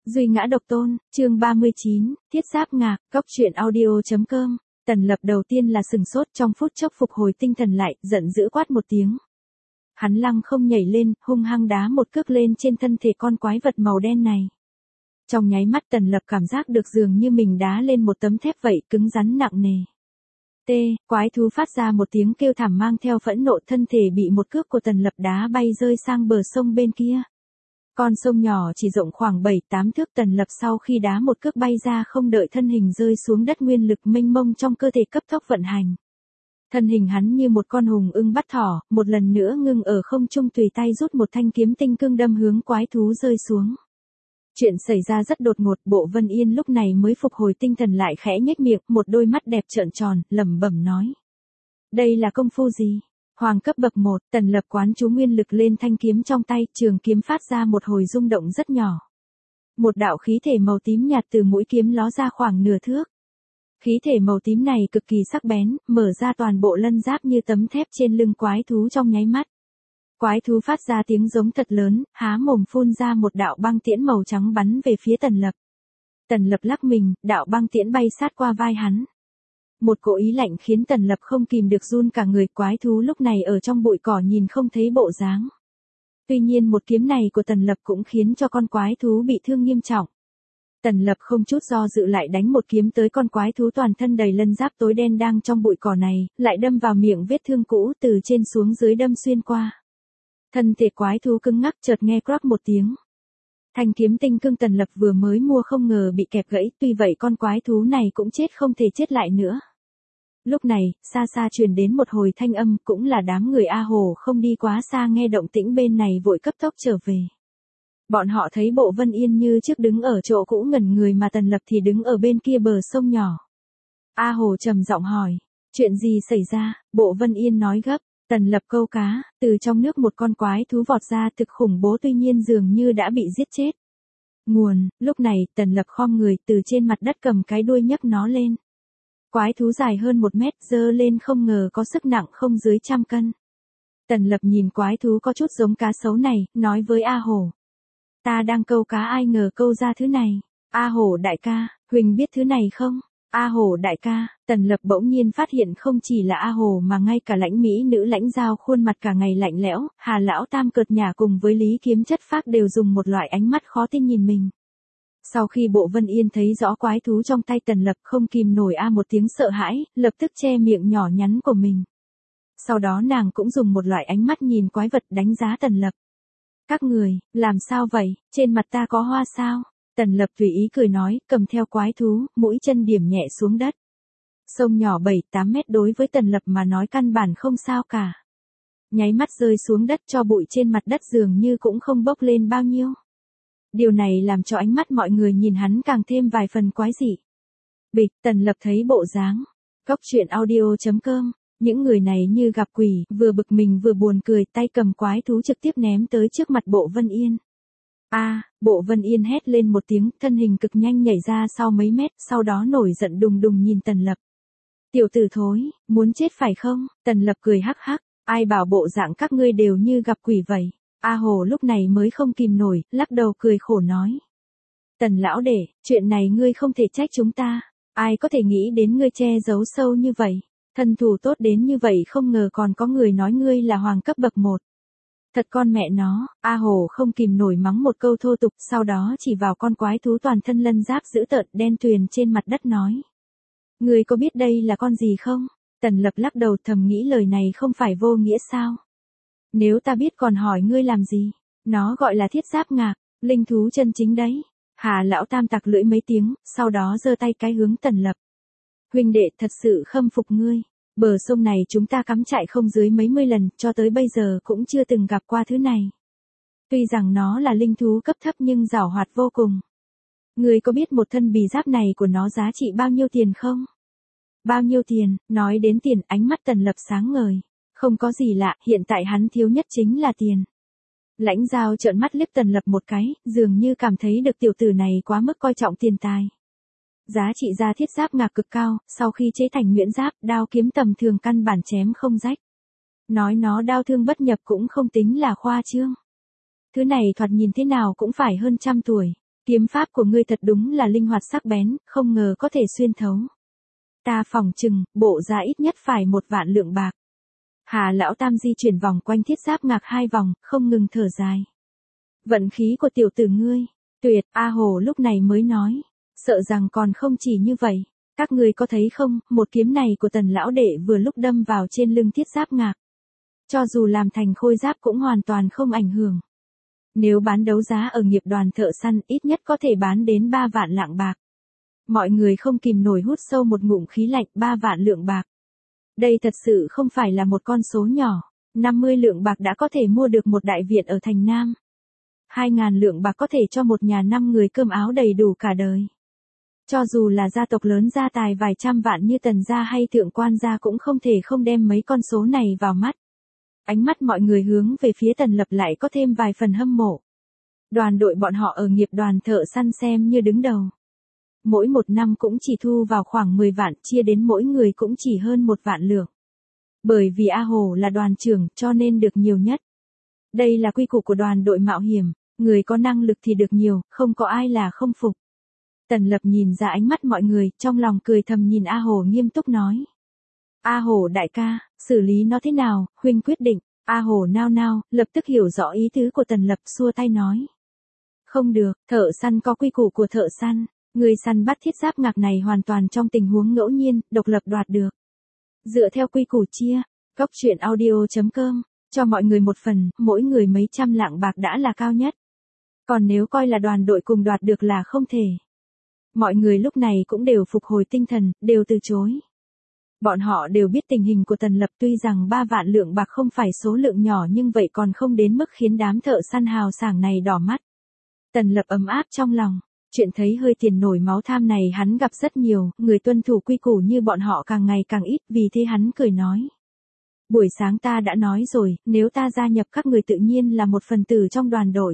Duy ngã độc tôn, chương 39, thiết giáp ngạc, cóc truyện audio.com. Tần Lập đầu tiên là sừng sốt, trong phút chốc phục hồi tinh thần lại, giận dữ quát một tiếng. Hắn lăng không nhảy lên, hung hăng đá một cước lên trên thân thể con quái vật màu đen này. Trong nháy mắt Tần Lập cảm giác được dường như mình đá lên một tấm thép vậy, cứng rắn nặng nề. Quái thú phát ra một tiếng kêu thảm mang theo phẫn nộ, thân thể bị một cước của Tần Lập đá bay rơi sang bờ sông bên kia. Con sông nhỏ chỉ rộng khoảng 7-8 thước, Tần Lập sau khi đá một cước bay ra, không đợi thân hình rơi xuống đất, nguyên lực mênh mông trong cơ thể cấp tốc vận hành. Thân hình hắn như một con hùng ưng bắt thỏ, một lần nữa ngưng ở không trung, tùy tay rút một thanh kiếm tinh cương đâm hướng quái thú rơi xuống. Chuyện xảy ra rất đột ngột, Bộ Vân Yên lúc này mới phục hồi tinh thần lại, khẽ nhếch miệng, một đôi mắt đẹp trợn tròn, lẩm bẩm nói: đây là công phu gì? Hoàng cấp bậc 1, Tần Lập quán chú nguyên lực lên thanh kiếm trong tay, trường kiếm phát ra một hồi rung động rất nhỏ. Một đạo khí thể màu tím nhạt từ mũi kiếm ló ra khoảng nửa thước. Khí thể màu tím này cực kỳ sắc bén, mở ra toàn bộ lân giáp như tấm thép trên lưng quái thú trong nháy mắt. Quái thú phát ra tiếng giống thật lớn, há mồm phun ra một đạo băng tiễn màu trắng bắn về phía Tần Lập. Tần Lập lắc mình, đạo băng tiễn bay sát qua vai hắn. Một cỗ ý lạnh khiến Tần Lập không kìm được run cả người. Quái thú lúc này ở trong bụi cỏ nhìn không thấy bộ dáng. Tuy nhiên một kiếm này của Tần Lập cũng khiến cho con quái thú bị thương nghiêm trọng. Tần Lập không chút do dự lại đánh một kiếm tới con quái thú toàn thân đầy lân giáp tối đen đang trong bụi cỏ này, lại đâm vào miệng vết thương cũ, từ trên xuống dưới đâm xuyên qua. Thân thể quái thú cứng ngắc, chợt nghe crack một tiếng. Thanh kiếm tinh cương Tần Lập vừa mới mua không ngờ bị kẹp gãy, tuy vậy con quái thú này cũng chết không thể chết lại nữa. Lúc này, xa xa truyền đến một hồi thanh âm, cũng là đám người A Hồ không đi quá xa nghe động tĩnh bên này vội cấp tốc trở về. Bọn họ thấy Bộ Vân Yên như trước đứng ở chỗ cũ ngẩn người, mà Tần Lập thì đứng ở bên kia bờ sông nhỏ. A Hồ trầm giọng hỏi: chuyện gì xảy ra? Bộ Vân Yên nói gấp: Tần Lập câu cá, từ trong nước một con quái thú vọt ra, thực khủng bố, tuy nhiên dường như đã bị giết chết. Nguồn, lúc này, Tần Lập khom người, từ trên mặt đất cầm cái đuôi nhấc nó lên. Quái thú dài hơn 1 mét, giơ lên không ngờ có sức nặng không dưới 100 cân. Tần Lập nhìn quái thú có chút giống cá sấu này, nói với A Hổ: ta đang câu cá, ai ngờ câu ra thứ này. A Hổ đại ca, Huỳnh biết thứ này không? A Hổ đại ca. Tần Lập bỗng nhiên phát hiện không chỉ là A Hổ mà ngay cả lãnh mỹ nữ lãnh giao, khuôn mặt cả ngày lạnh lẽo, Hà lão tam cợt nhả cùng với Lý Kiếm Chất phác đều dùng một loại ánh mắt khó tin nhìn mình. Sau khi Bộ Vân Yên thấy rõ quái thú trong tay Tần Lập, không kìm nổi một tiếng sợ hãi, lập tức che miệng nhỏ nhắn của mình. Sau đó nàng cũng dùng một loại ánh mắt nhìn quái vật đánh giá Tần Lập. Các người, làm sao vậy, trên mặt ta có hoa sao? Tần Lập tùy ý cười nói, cầm theo quái thú, mũi chân điểm nhẹ xuống đất. Sông nhỏ 7-8 mét đối với Tần Lập mà nói căn bản không sao cả. Nháy mắt rơi xuống đất, cho bụi trên mặt đất dường như cũng không bốc lên bao nhiêu. Điều này làm cho ánh mắt mọi người nhìn hắn càng thêm vài phần quái dị. Bịch, Tần Lập thấy bộ dáng. Cóc truyện audio.com. Những người này như gặp quỷ, vừa bực mình vừa buồn cười, tay cầm quái thú trực tiếp ném tới trước mặt Bộ Vân Yên. Bộ Vân Yên hét lên một tiếng, thân hình cực nhanh nhảy ra sau mấy mét, sau đó nổi giận đùng đùng nhìn Tần Lập. Tiểu tử thối, muốn chết phải không? Tần Lập cười hắc hắc, ai bảo bộ dạng các ngươi đều như gặp quỷ vậy? A Hồ lúc này mới không kìm nổi, lắc đầu cười khổ nói: Tần lão đệ, chuyện này ngươi không thể trách chúng ta, ai có thể nghĩ đến ngươi che giấu sâu như vậy, thân thủ tốt đến như vậy, không ngờ còn có người nói ngươi là hoàng cấp bậc 1. Thật con mẹ nó. A Hồ không kìm nổi mắng một câu thô tục, sau đó chỉ vào con quái thú toàn thân lân giáp dữ tợn đen tuyền trên mặt đất nói: ngươi có biết đây là con gì không? Tần Lập lắc đầu thầm nghĩ lời này không phải vô nghĩa sao? Nếu ta biết còn hỏi ngươi làm gì? Nó gọi là thiết giáp ngạc, linh thú chân chính đấy. Hà lão tam tặc lưỡi mấy tiếng, sau đó giơ tay cái hướng Tần Lập. Huynh đệ, thật sự khâm phục ngươi. Bờ sông này chúng ta cắm trại không dưới mấy mươi lần, cho tới bây giờ cũng chưa từng gặp qua thứ này. Tuy rằng nó là linh thú cấp thấp nhưng giàu hoạt vô cùng. Ngươi có biết một thân bì giáp này của nó giá trị bao nhiêu tiền không? Bao nhiêu tiền? Nói đến tiền, ánh mắt Tần Lập sáng ngời. Không có gì lạ, hiện tại hắn thiếu nhất chính là tiền. Lãnh giao trợn mắt liếc Tần Lập một cái, dường như cảm thấy được tiểu tử này quá mức coi trọng tiền tài. Giá trị da thiết giáp ngạc cực cao, sau khi chế thành nhuyễn giáp, đao kiếm tầm thường căn bản chém không rách. Nói nó đao thương bất nhập cũng không tính là khoa trương. Thứ này thoạt nhìn thế nào cũng phải hơn 100 tuổi. kiếm pháp của ngươi thật đúng là linh hoạt sắc bén, không ngờ có thể xuyên thấu. Ta phỏng chừng, bộ ra ít nhất phải 1 vạn lượng bạc. Hà lão tam di chuyển vòng quanh thiết giáp ngạc 2 vòng, không ngừng thở dài. Vận khí của tiểu tử ngươi, tuyệt, A Hồ lúc này mới nói. Sợ rằng còn không chỉ như vậy. Các ngươi có thấy không, một kiếm này của Tần lão đệ vừa lúc đâm vào trên lưng thiết giáp ngạc. Cho dù làm thành khôi giáp cũng hoàn toàn không ảnh hưởng. Nếu bán đấu giá ở nghiệp đoàn thợ săn ít nhất có thể bán đến 3 vạn lạng bạc. Mọi người không kìm nổi hút sâu một ngụm khí lạnh, 3 vạn lượng bạc. Đây thật sự không phải là một con số nhỏ. 50 lượng bạc đã có thể mua được một đại viện ở thành Nam. 2.000 lượng bạc có thể cho một nhà 5 người cơm áo đầy đủ cả đời. Cho dù là gia tộc lớn gia tài vài trăm vạn như Tần gia hay Thượng quan gia cũng không thể không đem mấy con số này vào mắt. Ánh mắt mọi người hướng về phía Tần Lập lại có thêm vài phần hâm mộ. Đoàn đội bọn họ ở nghiệp đoàn thợ săn xem như đứng đầu. Mỗi một năm cũng chỉ thu vào khoảng 10 vạn, chia đến mỗi người cũng chỉ hơn 1 vạn lượng. Bởi vì A Hồ là đoàn trưởng cho nên được nhiều nhất. Đây là quy củ của đoàn đội mạo hiểm, người có năng lực thì được nhiều, không có ai là không phục. Tần Lập nhìn ra ánh mắt mọi người, trong lòng cười thầm nhìn A Hồ nghiêm túc nói. A Hồ đại ca, xử lý nó thế nào, huynh quyết định. A Hồ nao nao, lập tức hiểu rõ ý tứ của Tần Lập, xua tay nói. Không được, thợ săn có quy củ của thợ săn, người săn bắt thiết giáp ngạc này hoàn toàn trong tình huống ngẫu nhiên, độc lập đoạt được. Dựa theo quy củ chia, Cốc truyện audio.com, cho mọi người một phần, mỗi người mấy trăm lạng bạc đã là cao nhất. Còn nếu coi là đoàn đội cùng đoạt được là không thể. Mọi người lúc này cũng đều phục hồi tinh thần, đều từ chối. Bọn họ đều biết tình hình của Tần Lập, tuy rằng 3 vạn lượng bạc không phải số lượng nhỏ nhưng vậy còn không đến mức khiến đám thợ săn hào sảng này đỏ mắt. Tần Lập ấm áp trong lòng, chuyện thấy hơi tiền nổi máu tham này hắn gặp rất nhiều, người tuân thủ quy củ như bọn họ càng ngày càng ít, vì thế hắn cười nói. Buổi sáng ta đã nói rồi, nếu ta gia nhập các người tự nhiên là một phần tử trong đoàn đội.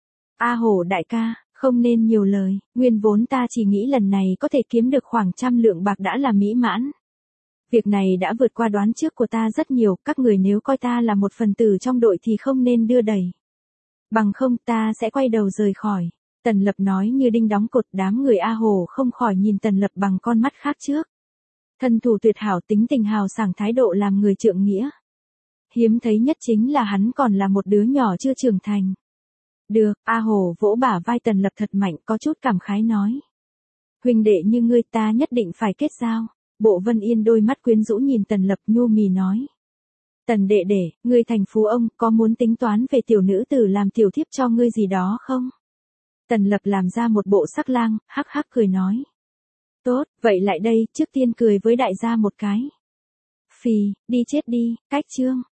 A Hồ đại ca, không nên nhiều lời, nguyên vốn ta chỉ nghĩ lần này có thể kiếm được khoảng 100 lượng bạc đã là mỹ mãn. Việc này đã vượt qua đoán trước của ta rất nhiều, các người nếu coi ta là một phần tử trong đội thì không nên đưa đẩy. Bằng không ta sẽ quay đầu rời khỏi. Tần Lập nói như đinh đóng cột, đám người A Hồ không khỏi nhìn Tần Lập bằng con mắt khác trước. Thân thủ tuyệt hảo, tính tình hào sảng, thái độ làm người trượng nghĩa. Hiếm thấy nhất chính là hắn còn là một đứa nhỏ chưa trưởng thành. Được, A Hồ vỗ bả vai Tần Lập thật mạnh, có chút cảm khái nói. Huynh đệ như ngươi ta nhất định phải kết giao. Bộ Vân Yên đôi mắt quyến rũ nhìn Tần Lập nhu mì nói. Tần đệ đệ, ngươi thành phú ông, có muốn tính toán về tiểu nữ tử làm tiểu thiếp cho ngươi gì đó không? Tần Lập làm ra một bộ sắc lang, hắc hắc cười nói. Tốt, vậy lại đây, trước tiên cười với đại gia một cái. Phì, đi chết đi, cách chương.